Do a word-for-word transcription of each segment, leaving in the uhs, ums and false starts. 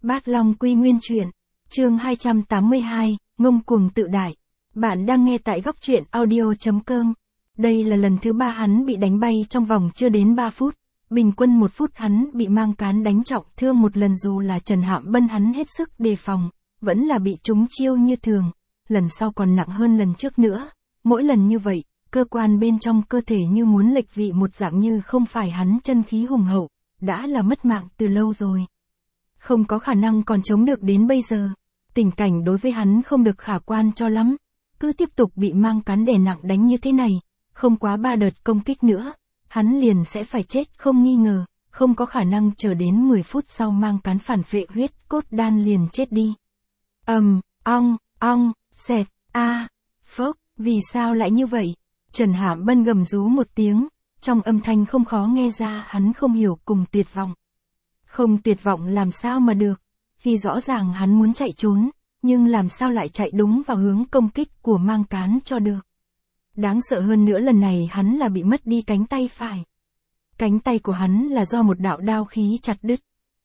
Bát Long Quy Nguyên Truyện, chương hai trăm tám mươi hai, ngông cuồng tự đại. Bạn đang nghe tại góc truyện audio.com. Đây là lần thứ ba hắn bị đánh bay trong vòng chưa đến ba phút. Bình quân một phút hắn bị mang cán đánh trọng thương một lần, dù là Trần Hạm Bân hắn hết sức đề phòng, vẫn là bị trúng chiêu như thường. Lần sau còn nặng hơn lần trước nữa. Mỗi lần như vậy, cơ quan bên trong cơ thể như muốn lệch vị một dạng, như không phải hắn chân khí hùng hậu, đã là mất mạng từ lâu rồi. Không có khả năng còn chống được đến bây giờ. Tình cảnh đối với hắn không được khả quan cho lắm. Cứ tiếp tục bị mang cán đè nặng đánh như thế này, không quá ba đợt công kích nữa, hắn liền sẽ phải chết không nghi ngờ, không có khả năng chờ đến mười phút sau mang cán phản phệ huyết cốt đan liền chết đi. Ầm, um, ong, ong, xẹt, a, phốc, vì sao lại như vậy? Trần Hạm Bân gầm rú một tiếng, trong âm thanh không khó nghe ra hắn không hiểu cùng tuyệt vọng. Không tuyệt vọng làm sao mà được, khi rõ ràng hắn muốn chạy trốn, nhưng làm sao lại chạy đúng vào hướng công kích của mang cán cho được. Đáng sợ hơn nữa, lần này hắn là bị mất đi cánh tay phải. Cánh tay của hắn là do một đạo đao khí chặt đứt.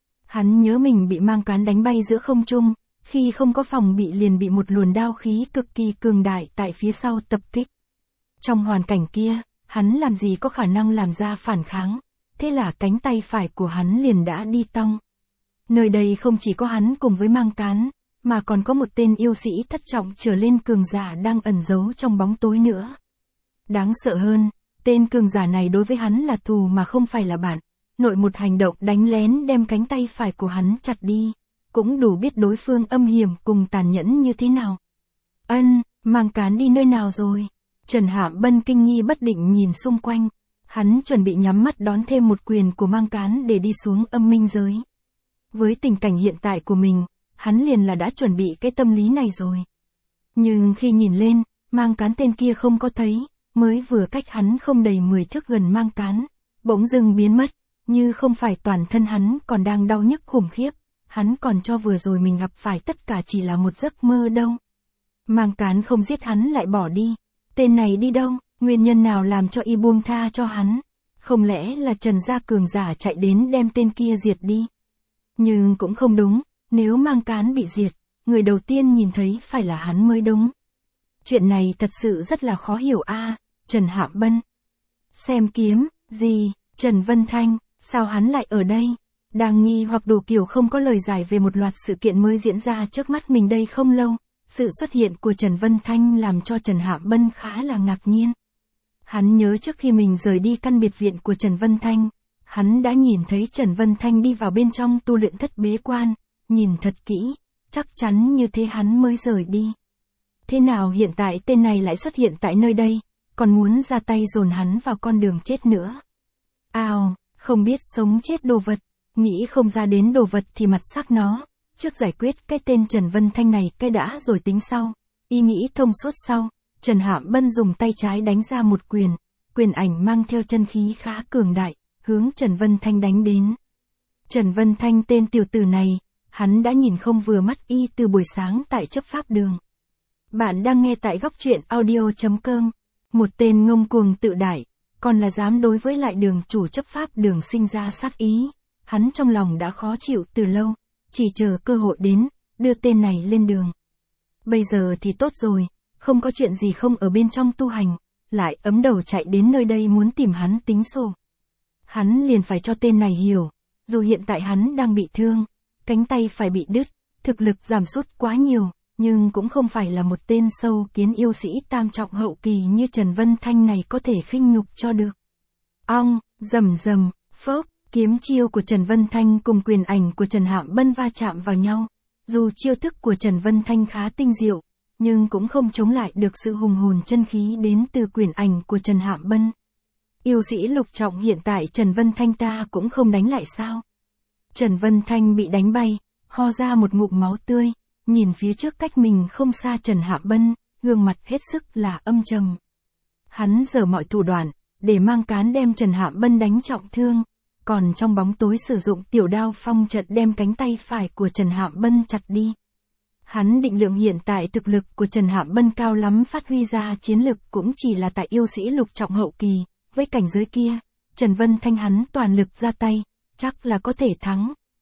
Hắn nhớ mình bị mang cán đánh bay giữa không trung, khi không có phòng bị liền bị một luồng đao khí cực kỳ cường đại tại phía sau tập kích. Trong hoàn cảnh kia, hắn làm gì có khả năng làm ra phản kháng, thế là cánh tay phải của hắn liền đã đi tong. Nơi đây không chỉ có hắn cùng với mang cán, mà còn có một tên yêu sĩ thất trọng trở lên cường giả đang ẩn giấu trong bóng tối nữa. Đáng sợ hơn, tên cường giả này đối với hắn là thù mà không phải là bạn. Nội một hành động đánh lén đem cánh tay phải của hắn chặt đi, cũng đủ biết đối phương âm hiểm cùng tàn nhẫn như thế nào. Ân, mang cán đi nơi nào rồi? Trần Hạm Bân kinh nghi bất định nhìn xung quanh. Hắn chuẩn bị nhắm mắt đón thêm một quyền của mang cán để đi xuống âm minh giới. Với tình cảnh hiện tại của mình, hắn liền là đã chuẩn bị cái tâm lý này rồi. Nhưng khi nhìn lên, mang cán tên kia không có thấy, mới vừa cách hắn không đầy mười thước gần mang cán, bỗng dưng biến mất, như không phải toàn thân hắn còn đang đau nhức khủng khiếp, hắn còn cho vừa rồi mình gặp phải tất cả chỉ là một giấc mơ đâu. Mang cán không giết hắn lại bỏ đi, tên này đi đâu, nguyên nhân nào làm cho y buông tha cho hắn, không lẽ là Trần gia cường giả chạy đến đem tên kia diệt đi? Nhưng cũng không đúng, nếu mang cán bị diệt, người đầu tiên nhìn thấy phải là hắn mới đúng. Chuyện này thật sự rất là khó hiểu a. À, Trần Hạm Bân. Xem kiếm, gì, Trần Vân Thanh, sao hắn lại ở đây? Đang nghi hoặc đủ kiểu không có lời giải về một loạt sự kiện mới diễn ra trước mắt mình đây không lâu. Sự xuất hiện của Trần Vân Thanh làm cho Trần Hạm Bân khá là ngạc nhiên. Hắn nhớ trước khi mình rời đi căn biệt viện của Trần Vân Thanh, hắn đã nhìn thấy Trần Vân Thanh đi vào bên trong tu luyện thất bế quan, nhìn thật kỹ, chắc chắn như thế hắn mới rời đi. Thế nào hiện tại tên này lại xuất hiện tại nơi đây, còn muốn ra tay dồn hắn vào con đường chết nữa. Ào, không biết sống chết đồ vật, nghĩ không ra đến đồ vật thì mặt sắc nó, trước giải quyết cái tên Trần Vân Thanh này cái đã rồi tính sau. Y nghĩ thông suốt sau, Trần Hạm Bân dùng tay trái đánh ra một quyền, quyền ảnh mang theo chân khí khá cường đại, hướng Trần Vân Thanh đánh đến. Trần Vân Thanh tên tiểu tử này, hắn đã nhìn không vừa mắt y từ buổi sáng tại chấp pháp đường. Bạn đang nghe tại góc truyện audio.com. Một tên ngông cuồng tự đại, còn là dám đối với lại đường chủ chấp pháp đường sinh ra sát ý. Hắn trong lòng đã khó chịu từ lâu, chỉ chờ cơ hội đến, đưa tên này lên đường. Bây giờ thì tốt rồi, không có chuyện gì không ở bên trong tu hành, lại ấm đầu chạy đến nơi đây muốn tìm hắn tính sổ. Hắn liền phải cho tên này hiểu, dù hiện tại hắn đang bị thương, cánh tay phải bị đứt, thực lực giảm sút quá nhiều, nhưng cũng không phải là một tên sâu kiến yêu sĩ tam trọng hậu kỳ như Trần Vân Thanh này có thể khinh nhục cho được. Ong, rầm rầm, phốc, kiếm chiêu của Trần Vân Thanh cùng quyền ảnh của Trần Hạm Bân va chạm vào nhau. Dù chiêu thức của Trần Vân Thanh khá tinh diệu, nhưng cũng không chống lại được sự hùng hồn chân khí đến từ quyền ảnh của Trần Hạm Bân. Yêu sĩ lục trọng hiện tại Trần Vân Thanh ta cũng không đánh lại sao? Trần Vân Thanh bị đánh bay, ho ra một ngụm máu tươi, nhìn phía trước cách mình không xa Trần Hạm Bân, gương mặt hết sức là âm trầm. Hắn giở mọi thủ đoạn, để mang cán đem Trần Hạm Bân đánh trọng thương, còn trong bóng tối sử dụng tiểu đao phong trận đem cánh tay phải của Trần Hạm Bân chặt đi. Hắn định lượng hiện tại thực lực của Trần Hạm Bân cao lắm, phát huy ra chiến lực cũng chỉ là tại yêu sĩ lục trọng hậu kỳ, với cảnh giới kia, Trần Vân Thanh hắn toàn lực ra tay, chắc là có thể thắng.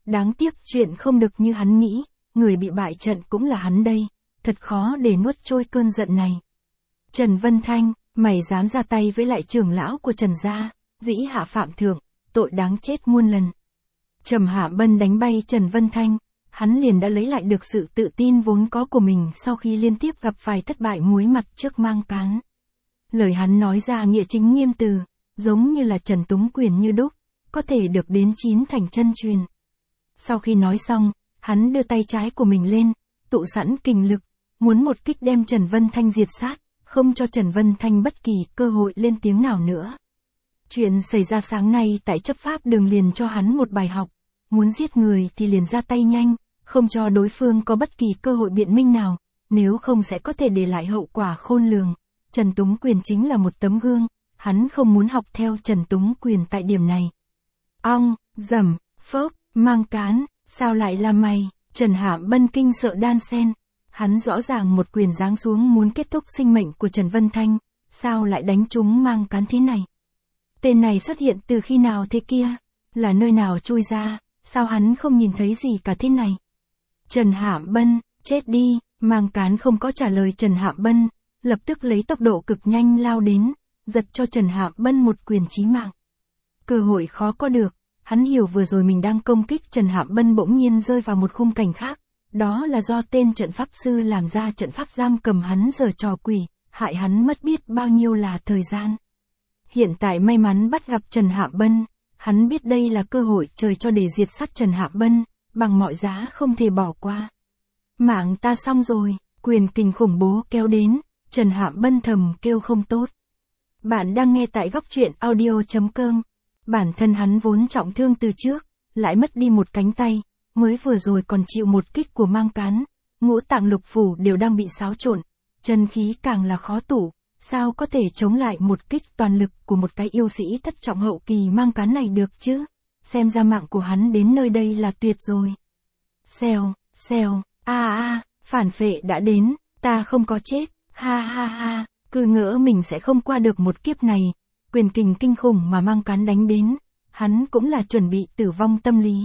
Đáng tiếc chuyện không được như hắn nghĩ, người bị bại trận cũng là hắn đây, thật khó để nuốt trôi cơn giận này. Trần Vân Thanh, mày dám ra tay với lại trưởng lão của Trần gia, dĩ hạ phạm thượng, tội đáng chết muôn lần. Trầm Hạ Bân đánh bay Trần Vân Thanh, hắn liền đã lấy lại được sự tự tin vốn có của mình sau khi liên tiếp gặp phải thất bại muối mặt trước Mang Cán. Lời hắn nói ra nghĩa chính nghiêm từ, giống như là Trần Túng Quyền như đúc, có thể được đến chín thành chân truyền. Sau khi nói xong, hắn đưa tay trái của mình lên, tụ sẵn kình lực, muốn một kích đem Trần Vân Thanh diệt sát, không cho Trần Vân Thanh bất kỳ cơ hội lên tiếng nào nữa. Chuyện xảy ra sáng nay tại chấp pháp đường liền cho hắn một bài học, muốn giết người thì liền ra tay nhanh, không cho đối phương có bất kỳ cơ hội biện minh nào, nếu không sẽ có thể để lại hậu quả khôn lường. Trần Túng Quyền chính là một tấm gương, hắn không muốn học theo Trần Túng Quyền tại điểm này. Ong, dầm, phốc, Mang Cán, sao lại là mày? Trần Hạ Bân kinh sợ đan sen, hắn rõ ràng một quyền giáng xuống muốn kết thúc sinh mệnh của Trần Vân Thanh, sao lại đánh trúng Mang Cán thế này? Tên này xuất hiện từ khi nào thế kia? Là nơi nào chui ra, sao hắn không nhìn thấy gì cả thế này? Trần Hạ Bân, chết đi, Mang Cán không có trả lời Trần Hạ Bân, lập tức lấy tốc độ cực nhanh lao đến, giật cho Trần Hạ Bân một quyền chí mạng. Cơ hội khó có được, hắn hiểu vừa rồi mình đang công kích Trần Hạ Bân bỗng nhiên rơi vào một khung cảnh khác, đó là do tên trận pháp sư làm ra trận pháp giam cầm hắn giở trò quỷ, hại hắn mất biết bao nhiêu là thời gian. Hiện tại may mắn bắt gặp Trần Hạ Bân, hắn biết đây là cơ hội trời cho để diệt sát Trần Hạ Bân, bằng mọi giá không thể bỏ qua. Mạng ta xong rồi, quyền kình khủng bố kéo đến, Trần Hạ Bân thầm kêu không tốt. Bạn đang nghe tại góc truyện audio chấm com. Bản thân hắn vốn trọng thương từ trước, lại mất đi một cánh tay, mới vừa rồi còn chịu một kích của Mang Cán, ngũ tạng lục phủ đều đang bị xáo trộn, chân khí càng là khó tủ, sao có thể chống lại một kích toàn lực của một cái yêu sĩ thất trọng hậu kỳ Mang Cán này được chứ? Xem ra mạng của hắn đến nơi đây là tuyệt rồi. Xèo, xèo, a a, phản phệ đã đến, ta không có chết, ha ha ha, cứ ngỡ mình sẽ không qua được một kiếp này. Quyền kình kinh khủng mà Mang Cán đánh đến, hắn cũng là chuẩn bị tử vong tâm lý.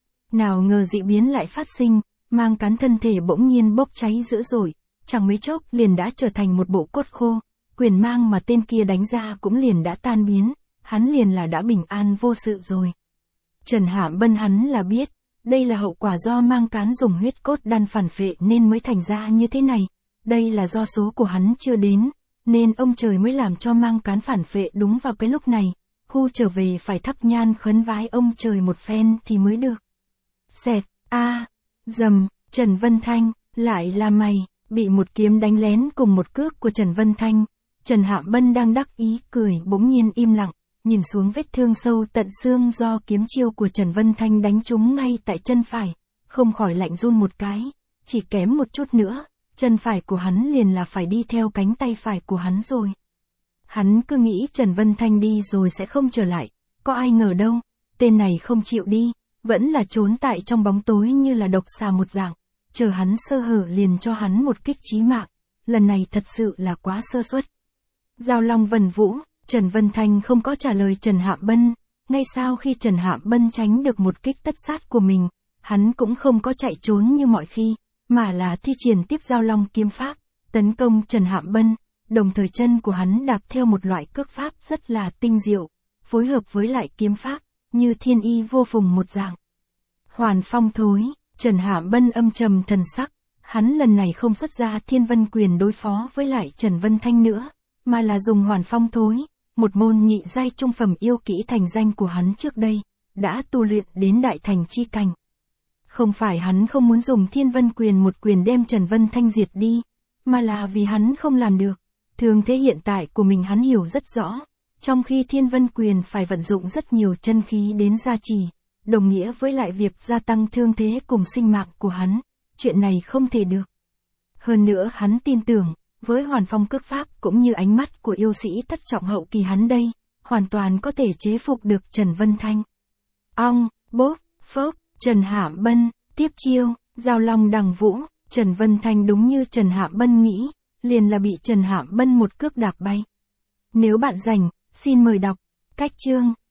Nào ngờ dị biến lại phát sinh, Mang Cán thân thể bỗng nhiên bốc cháy dữ dội, chẳng mấy chốc liền đã trở thành một bộ cốt khô, quyền mang mà tên kia đánh ra cũng liền đã tan biến, hắn liền là đã bình an vô sự rồi. Trần Hạ Bân hắn là biết, đây là hậu quả do Mang Cán dùng huyết cốt đan phản phệ nên mới thành ra như thế này, đây là do số của hắn chưa đến, nên ông trời mới làm cho Mang Cán phản phệ đúng vào cái lúc này, khu trở về phải thắp nhang khấn vái ông trời một phen thì mới được. Xẹt, a, dầm, Trần Vân Thanh, lại là mày, bị một kiếm đánh lén cùng một cước của Trần Vân Thanh. Trần Hạ Bân đang đắc ý cười bỗng nhiên im lặng, nhìn xuống vết thương sâu tận xương do kiếm chiêu của Trần Vân Thanh đánh trúng ngay tại chân phải, không khỏi lạnh run một cái, chỉ kém một chút nữa, chân phải của hắn liền là phải đi theo cánh tay phải của hắn rồi. Hắn cứ nghĩ Trần Vân Thanh đi rồi sẽ không trở lại, có ai ngờ đâu, tên này không chịu đi, vẫn là trốn tại trong bóng tối như là độc xà một dạng, chờ hắn sơ hở liền cho hắn một kích chí mạng, lần này thật sự là quá sơ suất. Giao long vần vũ, Trần Vân Thanh không có trả lời Trần Hạ Bân, ngay sau khi Trần Hạ Bân tránh được một kích tất sát của mình, hắn cũng không có chạy trốn như mọi khi, mà là thi triển tiếp giao long kiếm pháp, tấn công Trần Hạ Bân, đồng thời chân của hắn đạp theo một loại cước pháp rất là tinh diệu, phối hợp với lại kiếm pháp, như thiên y vô phùng một dạng. Hoàn phong thối, Trần Hạ Bân âm trầm thần sắc, hắn lần này không xuất ra Thiên Vân Quyền đối phó với lại Trần Vân Thanh nữa, mà là dùng hoàn phong thối, một môn nhị giai trung phẩm yêu kỹ thành danh của hắn trước đây, đã tu luyện đến đại thành chi cảnh. Không phải hắn không muốn dùng Thiên Vân Quyền một quyền đem Trần Vân Thanh diệt đi, mà là vì hắn không làm được. Thường thế hiện tại của mình hắn hiểu rất rõ, trong khi Thiên Vân Quyền phải vận dụng rất nhiều chân khí đến gia trì, đồng nghĩa với lại việc gia tăng thương thế cùng sinh mạng của hắn, chuyện này không thể được. Hơn nữa hắn tin tưởng, với hoàn phong cước pháp cũng như ánh mắt của yêu sĩ thất trọng hậu kỳ hắn đây, hoàn toàn có thể chế phục được Trần Vân Thanh. Ong, bốp, phốc, Trần Hạ Bân, tiếp chiêu, giao long đằng vũ, Trần Vân Thanh đúng như Trần Hạ Bân nghĩ, liền là bị Trần Hạ Bân một cước đạp bay. Nếu bạn rảnh, xin mời đọc, cách chương.